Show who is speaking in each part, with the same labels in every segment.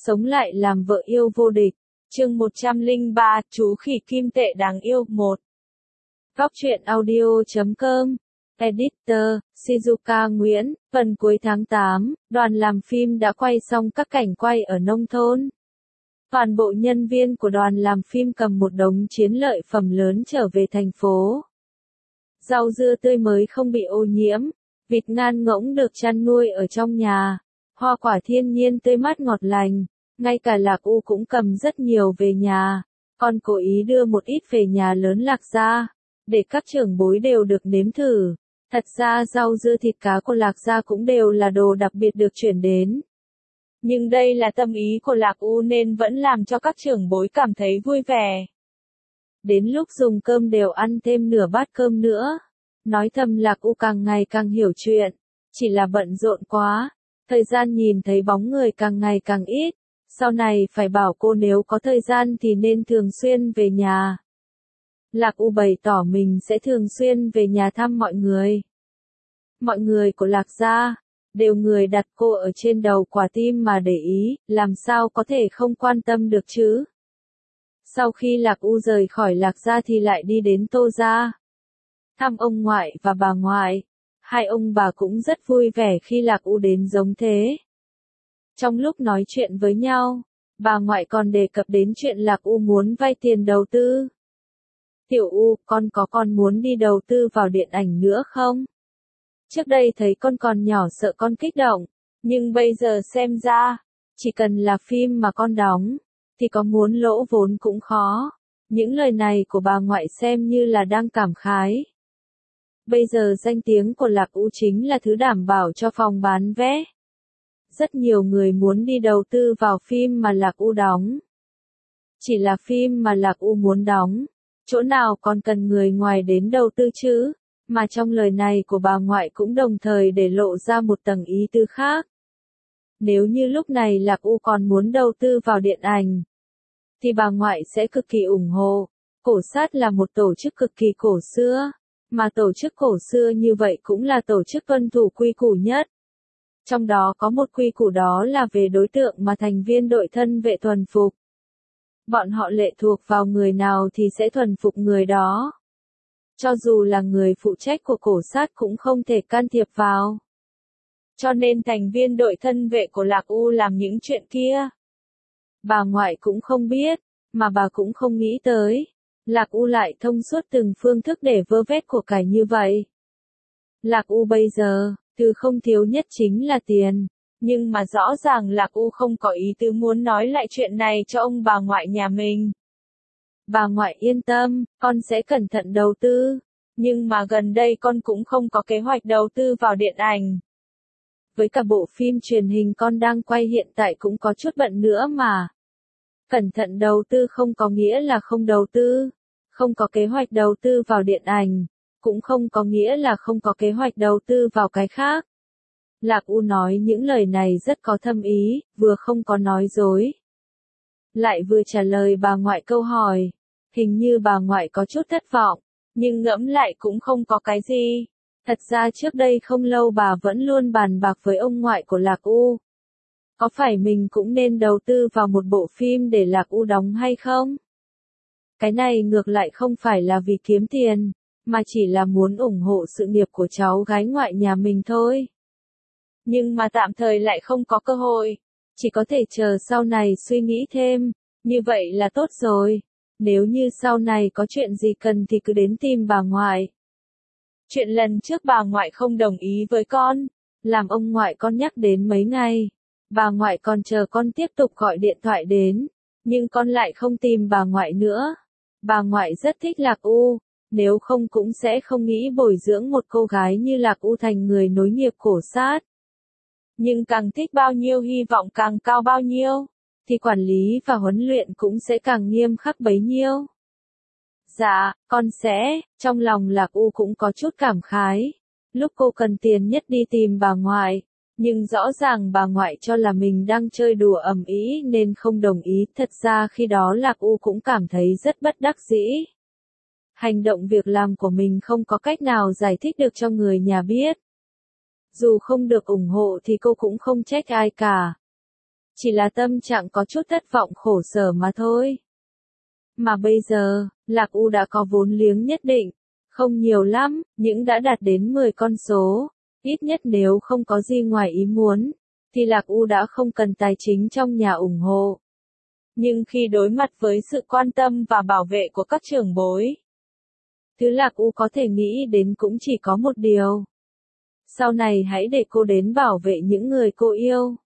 Speaker 1: Sống lại làm vợ yêu vô địch. Chương 103, chú khỉ kim tệ đáng yêu 1. Góc truyện audio.com. Editor, Shizuka Nguyễn. Phần cuối tháng 8, đoàn làm phim đã quay xong các cảnh quay ở nông thôn. Toàn bộ nhân viên của đoàn làm phim cầm một đống chiến lợi phẩm lớn trở về thành phố. Rau dưa tươi mới không bị ô nhiễm, vịt ngan ngỗng được chăn nuôi ở trong nhà, hoa quả thiên nhiên tươi mát ngọt lành, ngay cả Lạc U cũng cầm rất nhiều về nhà. Con cố ý đưa một ít về nhà lớn Lạc gia, để các trưởng bối đều được nếm thử. Thật ra rau dưa thịt cá của Lạc gia cũng đều là đồ đặc biệt được chuyển đến. Nhưng đây là tâm ý của Lạc U nên vẫn làm cho các trưởng bối cảm thấy vui vẻ. Đến lúc dùng cơm đều ăn thêm nửa bát cơm nữa. Nói thầm Lạc U càng ngày càng hiểu chuyện. Chỉ là bận rộn quá. Thời gian nhìn thấy bóng người càng ngày càng ít. Sau này phải bảo cô nếu có thời gian thì nên thường xuyên về nhà. Lạc U bày tỏ mình sẽ thường xuyên về nhà thăm mọi người. Mọi người của Lạc gia đều người đặt cô ở trên đầu quả tim mà để ý, làm sao có thể không quan tâm được chứ. Sau khi Lạc U rời khỏi Lạc gia thì lại đi đến Tô gia. Thăm ông ngoại và bà ngoại. Hai ông bà cũng rất vui vẻ khi Lạc U đến giống thế. Trong lúc nói chuyện với nhau, bà ngoại còn đề cập đến chuyện Lạc U muốn vay tiền đầu tư. Tiểu U, con muốn đi đầu tư vào điện ảnh nữa không? Trước đây thấy con còn nhỏ sợ con kích động, nhưng bây giờ xem ra, chỉ cần là phim mà con đóng, thì có muốn lỗ vốn cũng khó. Những lời này của bà ngoại xem như là đang cảm khái. Bây giờ danh tiếng của Lạc U chính là thứ đảm bảo cho phòng bán vé. Rất nhiều người muốn đi đầu tư vào phim mà Lạc U đóng. Chỉ là phim mà Lạc U muốn đóng, chỗ nào còn cần người ngoài đến đầu tư chứ? Mà trong lời này của bà ngoại cũng đồng thời để lộ ra một tầng ý tứ khác. Nếu như lúc này Lạc U còn muốn đầu tư vào điện ảnh, thì bà ngoại sẽ cực kỳ ủng hộ. Cổ sát là một tổ chức cực kỳ cổ xưa, mà tổ chức cổ xưa như vậy cũng là tổ chức tuân thủ quy củ nhất. Trong đó có một quy củ đó là về đối tượng mà thành viên đội thân vệ thuần phục. Bọn họ lệ thuộc vào người nào thì sẽ thuần phục người đó. Cho dù là người phụ trách của cổ sát cũng không thể can thiệp vào. Cho nên thành viên đội thân vệ của Lạc U làm những chuyện kia. Bà ngoại cũng không biết, mà bà cũng không nghĩ tới. Lạc U lại thông suốt từng phương thức để vơ vét của cải như vậy. Lạc U bây giờ, thứ không thiếu nhất chính là tiền. Nhưng mà rõ ràng Lạc U không có ý tứ muốn nói lại chuyện này cho ông bà ngoại nhà mình. Bà ngoại yên tâm, con sẽ cẩn thận đầu tư. Nhưng mà gần đây con cũng không có kế hoạch đầu tư vào điện ảnh. Với cả bộ phim truyền hình con đang quay hiện tại cũng có chút bận nữa mà. Cẩn thận đầu tư không có nghĩa là không đầu tư. Không có kế hoạch đầu tư vào điện ảnh. Cũng không có nghĩa là không có kế hoạch đầu tư vào cái khác. Lạc U nói những lời này rất có thâm ý, vừa không có nói dối. Lại vừa trả lời bà ngoại câu hỏi. Hình như bà ngoại có chút thất vọng, nhưng ngẫm lại cũng không có cái gì. Thật ra trước đây không lâu bà vẫn luôn bàn bạc với ông ngoại của Lạc U. Có phải mình cũng nên đầu tư vào một bộ phim để Lạc U đóng hay không? Cái này ngược lại không phải là vì kiếm tiền, mà chỉ là muốn ủng hộ sự nghiệp của cháu gái ngoại nhà mình thôi. Nhưng mà tạm thời lại không có cơ hội, chỉ có thể chờ sau này suy nghĩ thêm, như vậy là tốt rồi. Nếu như sau này có chuyện gì cần thì cứ đến tìm bà ngoại. Chuyện lần trước bà ngoại không đồng ý với con, làm ông ngoại con nhắc đến mấy ngày. Bà ngoại còn chờ con tiếp tục gọi điện thoại đến, nhưng con lại không tìm bà ngoại nữa. Bà ngoại rất thích Lạc U, nếu không cũng sẽ không nghĩ bồi dưỡng một cô gái như Lạc U thành người nối nghiệp cổ sát. Nhưng càng thích bao nhiêu hy vọng càng cao bao nhiêu, thì quản lý và huấn luyện cũng sẽ càng nghiêm khắc bấy nhiêu. Dạ, con sẽ, trong lòng Lạc U cũng có chút cảm khái. Lúc cô cần tiền nhất đi tìm bà ngoại, nhưng rõ ràng bà ngoại cho là mình đang chơi đùa ầm ĩ nên không đồng ý. Thật ra khi đó Lạc U cũng cảm thấy rất bất đắc dĩ. Hành động việc làm của mình không có cách nào giải thích được cho người nhà biết. Dù không được ủng hộ thì cô cũng không trách ai cả. chỉ là tâm trạng có chút thất vọng khổ sở mà thôi. Mà bây giờ, Lạc U đã có vốn liếng nhất định, không nhiều lắm, nhưng đã đạt đến 10 con số, ít nhất nếu không có gì ngoài ý muốn, thì Lạc U đã không cần tài chính trong nhà ủng hộ. Nhưng khi đối mặt với sự quan tâm và bảo vệ của các trưởng bối, thứ Lạc U có thể nghĩ đến cũng chỉ có một điều. Sau này hãy để cô đến bảo vệ những người cô yêu.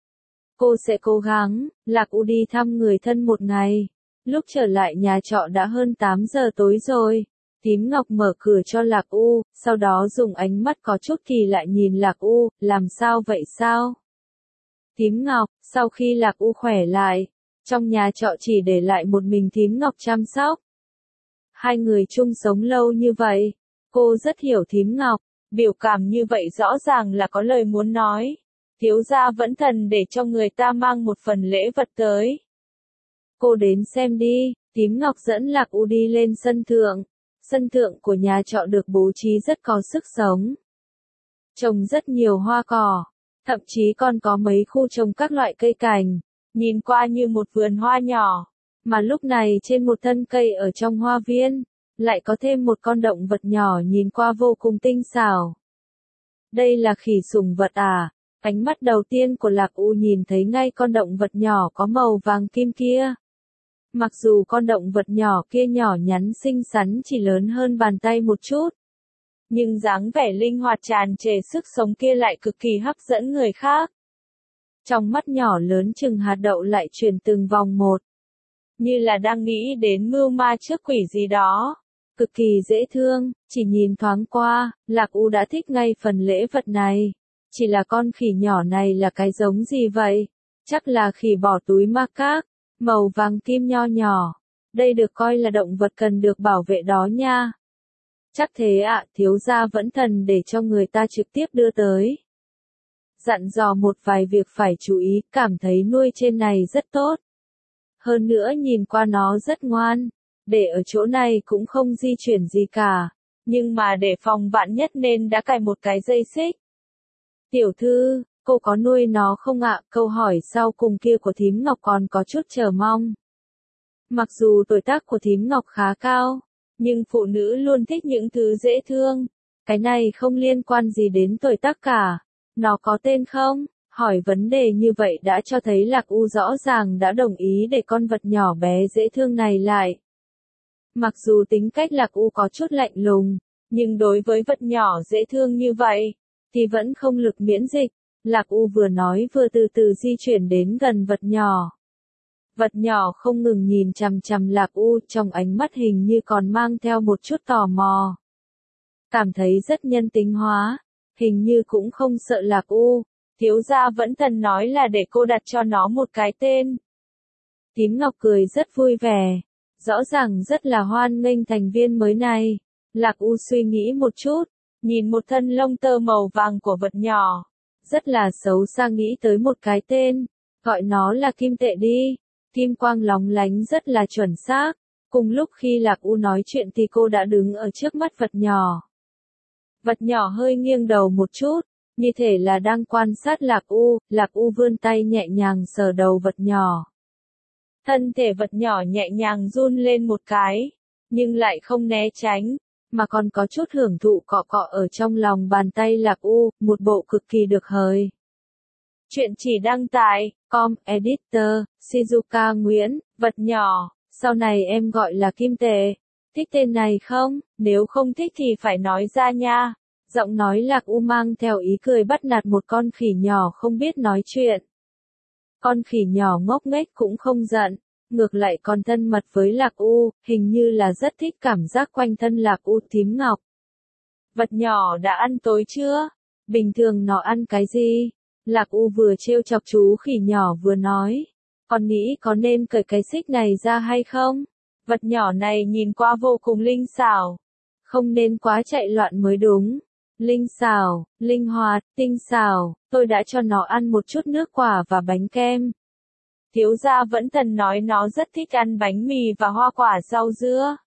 Speaker 1: Cô sẽ cố gắng. Lạc U đi thăm người thân một ngày. Lúc trở lại nhà trọ đã hơn 8 giờ tối rồi. Thím Ngọc mở cửa cho Lạc U, sau đó dùng ánh mắt có chút kỳ lạ nhìn Lạc U, làm sao vậy sao? Thím Ngọc, sau khi Lạc U khỏe lại, trong nhà trọ chỉ để lại một mình thím Ngọc chăm sóc. Hai người chung sống lâu như vậy, cô rất hiểu thím Ngọc, biểu cảm như vậy rõ ràng là có lời muốn nói. Thiếu gia vẫn thần để cho người ta mang một phần lễ vật tới. Cô đến xem đi, thím Ngọc dẫn Lạc U đi lên sân thượng. Sân thượng của nhà trọ được bố trí rất có sức sống. Trồng rất nhiều hoa cỏ, thậm chí còn có mấy khu trồng các loại cây cảnh, nhìn qua như một vườn hoa nhỏ. Mà lúc này trên một thân cây ở trong hoa viên, lại có thêm một con động vật nhỏ nhìn qua vô cùng tinh xảo. Đây là khỉ sùng vật à? Ánh mắt đầu tiên của Lạc U nhìn thấy ngay con động vật nhỏ có màu vàng kim kia. Mặc dù con động vật nhỏ kia nhỏ nhắn xinh xắn chỉ lớn hơn bàn tay một chút, nhưng dáng vẻ linh hoạt tràn trề sức sống kia lại cực kỳ hấp dẫn người khác. Trong mắt nhỏ lớn chừng hạt đậu lại chuyển từng vòng một, như là đang nghĩ đến mưu ma trước quỷ gì đó. Cực kỳ dễ thương, chỉ nhìn thoáng qua, Lạc U đã thích ngay phần lễ vật này. Chỉ là con khỉ nhỏ này là cái giống gì vậy? Chắc là khỉ bỏ túi ma các, màu vàng kim nho nhỏ. Đây được coi là động vật cần được bảo vệ đó nha. Chắc thế ạ, thiếu gia vẫn thần để cho người ta trực tiếp đưa tới. Dặn dò một vài việc phải chú ý, cảm thấy nuôi trên này rất tốt. Hơn nữa nhìn qua nó rất ngoan, để ở chỗ này cũng không di chuyển gì cả. Nhưng mà để phòng vạn nhất nên đã cài một cái dây xích. Tiểu thư, cô có nuôi nó không ạ? Câu hỏi sau cùng kia của thím Ngọc còn có chút chờ mong. Mặc dù tuổi tác của thím Ngọc khá cao, nhưng phụ nữ luôn thích những thứ dễ thương. Cái này không liên quan gì đến tuổi tác cả. Nó có tên không? Hỏi vấn đề như vậy đã cho thấy Lạc U rõ ràng đã đồng ý để con vật nhỏ bé dễ thương này lại. Mặc dù tính cách Lạc U có chút lạnh lùng, nhưng đối với vật nhỏ dễ thương như vậy, thì vẫn không lực miễn dịch. Lạc U vừa nói vừa từ từ di chuyển đến gần vật nhỏ. Vật nhỏ không ngừng nhìn chằm chằm Lạc U, trong ánh mắt hình như còn mang theo một chút tò mò. Cảm thấy rất nhân tính hóa, hình như cũng không sợ Lạc U. Thiếu gia vẫn thần nói là để cô đặt cho nó một cái tên. Thím Ngọc cười rất vui vẻ, rõ ràng rất là hoan nghênh thành viên mới này. Lạc U suy nghĩ một chút, nhìn một thân lông tơ màu vàng của vật nhỏ, rất là xấu xa nghĩ tới một cái tên, gọi nó là kim tệ đi. Kim quang lóng lánh rất là chuẩn xác. Cùng lúc khi Lạc U nói chuyện thì cô đã đứng ở trước mắt vật nhỏ. Vật nhỏ hơi nghiêng đầu một chút, như thể là đang quan sát Lạc U. Lạc U vươn tay nhẹ nhàng sờ đầu vật nhỏ. Thân thể vật nhỏ nhẹ nhàng run lên một cái, nhưng lại không né tránh, mà còn có chút hưởng thụ cọ cọ ở trong lòng bàn tay Lạc U, một bộ cực kỳ được hời. Chuyện chỉ đăng tại com editor, Shizuka Nguyễn, vật nhỏ, sau này em gọi là kim tệ. Thích tên này không? Nếu không thích thì phải nói ra nha. Giọng nói Lạc U mang theo ý cười bắt nạt một con khỉ nhỏ không biết nói chuyện. Con khỉ nhỏ ngốc nghếch cũng không giận, ngược lại còn thân mật với Lạc U, hình như là rất thích cảm giác quanh thân Lạc U. Thím Ngọc, vật nhỏ đã ăn tối chưa? Bình thường nó ăn cái gì? Lạc U vừa trêu chọc chú khỉ nhỏ vừa nói. Con nghĩ có nên cởi cái xích này ra hay không? Vật nhỏ này nhìn qua vô cùng linh xảo. Không nên quá chạy loạn mới đúng. Linh xảo, linh hoạt, tinh xảo, tôi đã cho nó ăn một chút nước quả và bánh kem. Thiếu gia vẫn thần nói nó rất thích ăn bánh mì và hoa quả rau dưa.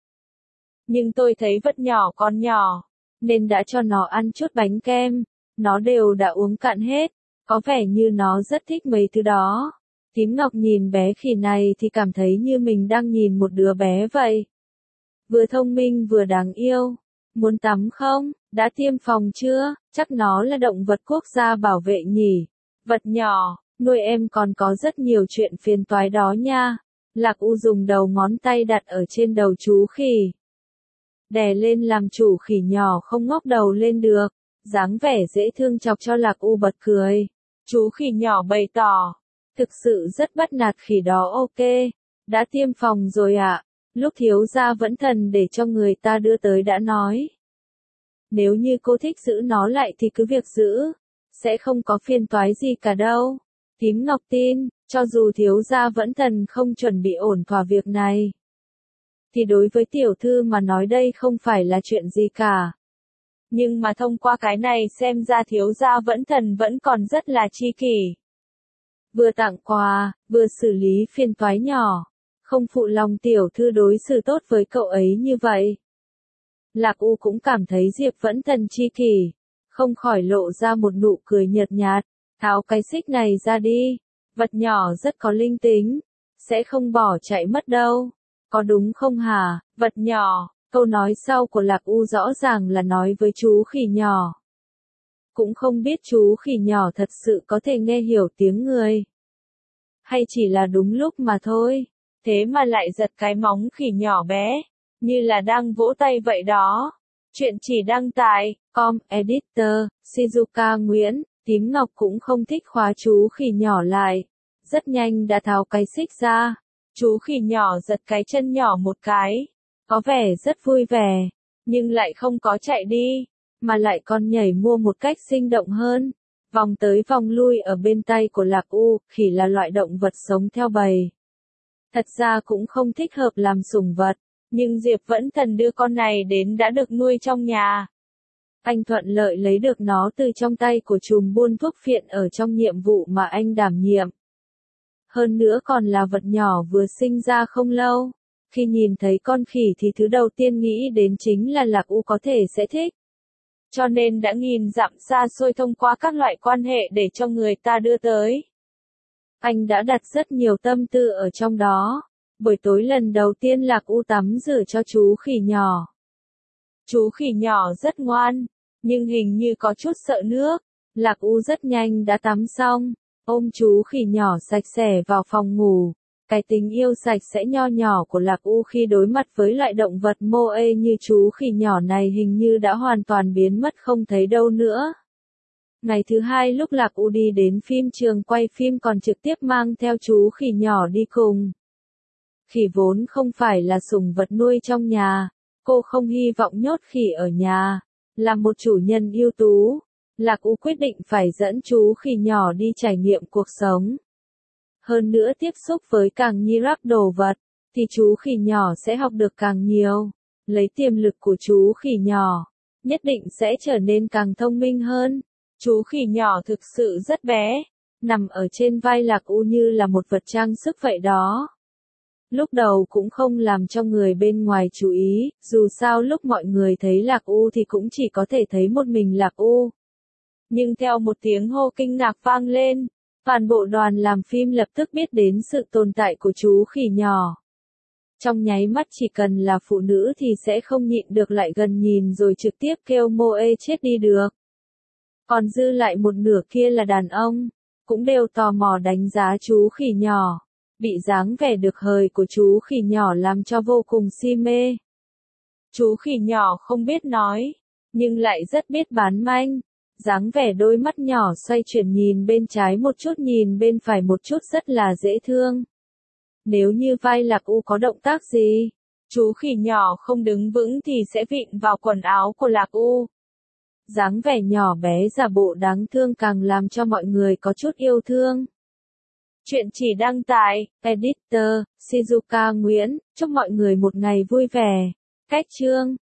Speaker 1: Nhưng tôi thấy vật nhỏ còn nhỏ, nên đã cho nó ăn chút bánh kem. Nó đều đã uống cạn hết, có vẻ như nó rất thích mấy thứ đó. Tím Ngọc nhìn bé khỉ này thì cảm thấy như mình đang nhìn một đứa bé vậy. Vừa thông minh vừa đáng yêu. Muốn tắm không? Đã tiêm phòng chưa? Chắc nó là động vật quốc gia bảo vệ nhỉ. Vật nhỏ, nuôi em còn có rất nhiều chuyện phiền toái đó nha. Lạc U dùng đầu ngón tay đặt ở trên đầu chú khỉ. Đè lên làm chủ khỉ nhỏ không ngóc đầu lên được. Dáng vẻ dễ thương chọc cho Lạc U bật cười. Chú khỉ nhỏ bày tỏ. Thực sự rất bắt nạt khỉ đó ok. Đã tiêm phòng rồi ạ. Lúc thiếu gia vẫn thần để cho người ta đưa tới đã nói. Nếu như cô thích giữ nó lại thì cứ việc giữ. Sẽ không có phiền toái gì cả đâu. Tím Ngọc tin, cho dù thiếu gia vẫn thần không chuẩn bị ổn thỏa việc này. Thì đối với tiểu thư mà nói đây không phải là chuyện gì cả. Nhưng mà thông qua cái này xem ra thiếu gia vẫn thần vẫn còn rất là chi kỷ. Vừa tặng quà, vừa xử lý phiền toái nhỏ. Không phụ lòng tiểu thư đối xử tốt với cậu ấy như vậy. Lạc U cũng cảm thấy Diệp vẫn thần chi kỷ. Không khỏi lộ ra một nụ cười nhợt nhạt. Tháo cái xích này ra đi. Vật nhỏ rất có linh tính. Sẽ không bỏ chạy mất đâu. Có đúng không hả, vật nhỏ? Câu nói sau của Lạc U rõ ràng là nói với chú khỉ nhỏ. Cũng không biết chú khỉ nhỏ thật sự có thể nghe hiểu tiếng người. Hay chỉ là đúng lúc mà thôi. Thế mà lại giật cái móng khỉ nhỏ bé. Như là đang vỗ tay vậy đó. Chuyện chỉ đăng tại com editor, Shizuka Nguyễn. Tím Ngọc cũng không thích khóa chú khỉ nhỏ lại. Rất nhanh đã tháo cái xích ra. Chú khỉ nhỏ giật cái chân nhỏ một cái. Có vẻ rất vui vẻ. Nhưng lại không có chạy đi. Mà lại còn nhảy mua một cách sinh động hơn. Vòng tới vòng lui ở bên tay của Lạc U. Khỉ là loại động vật sống theo bầy. Thật ra cũng không thích hợp làm sủng vật. Nhưng Diệp vẫn thần đưa con này đến đã được nuôi trong nhà. Anh thuận lợi lấy được nó từ trong tay của trùm buôn thuốc phiện ở trong nhiệm vụ mà anh đảm nhiệm. Hơn nữa còn là vật nhỏ vừa sinh ra không lâu. Khi nhìn thấy con khỉ thì thứ đầu tiên nghĩ đến chính là Lạc U có thể sẽ thích. Cho nên đã nghìn dặm xa xôi thông qua các loại quan hệ để cho người ta đưa tới. Anh đã đặt rất nhiều tâm tư ở trong đó. Buổi tối lần đầu tiên Lạc U tắm rửa cho chú khỉ nhỏ. Chú khỉ nhỏ rất ngoan, nhưng hình như có chút sợ nước. Lạc U rất nhanh đã tắm xong, ôm chú khỉ nhỏ sạch sẽ vào phòng ngủ. Cái tình yêu sạch sẽ nho nhỏ của Lạc U khi đối mặt với loại động vật mô ê như chú khỉ nhỏ này hình như đã hoàn toàn biến mất không thấy đâu nữa. Ngày thứ hai lúc Lạc U đi đến phim trường quay phim còn trực tiếp mang theo chú khỉ nhỏ đi cùng. Khỉ vốn không phải là sủng vật nuôi trong nhà, cô không hy vọng nhốt khỉ ở nhà. Là một chủ nhân ưu tú, Lạc U quyết định phải dẫn chú khỉ nhỏ đi trải nghiệm cuộc sống. Hơn nữa tiếp xúc với càng nhiều đồ vật, thì chú khỉ nhỏ sẽ học được càng nhiều. Lấy tiềm lực của chú khỉ nhỏ, nhất định sẽ trở nên càng thông minh hơn. Chú khỉ nhỏ thực sự rất bé, nằm ở trên vai Lạc U như là một vật trang sức vậy đó. Lúc đầu cũng không làm cho người bên ngoài chú ý, dù sao lúc mọi người thấy Lạc U thì cũng chỉ có thể thấy một mình Lạc U. Nhưng theo một tiếng hô kinh ngạc vang lên, toàn bộ đoàn làm phim lập tức biết đến sự tồn tại của chú khỉ nhỏ. Trong nháy mắt chỉ cần là phụ nữ thì sẽ không nhịn được lại gần nhìn rồi trực tiếp kêu mô ê chết đi được. Còn dư lại một nửa kia là đàn ông, cũng đều tò mò đánh giá chú khỉ nhỏ. Bị dáng vẻ được hời của chú khỉ nhỏ làm cho vô cùng si mê. Chú khỉ nhỏ không biết nói, nhưng lại rất biết bán manh. Dáng vẻ đôi mắt nhỏ xoay chuyển nhìn bên trái một chút nhìn bên phải một chút rất là dễ thương. Nếu như vai Lạc U có động tác gì, chú khỉ nhỏ không đứng vững thì sẽ vịn vào quần áo của Lạc U. Dáng vẻ nhỏ bé giả bộ đáng thương càng làm cho mọi người có chút yêu thương. Chuyện chỉ đăng tại Editor, Shizuka Nguyễn. Chúc mọi người một ngày vui vẻ. Cách chương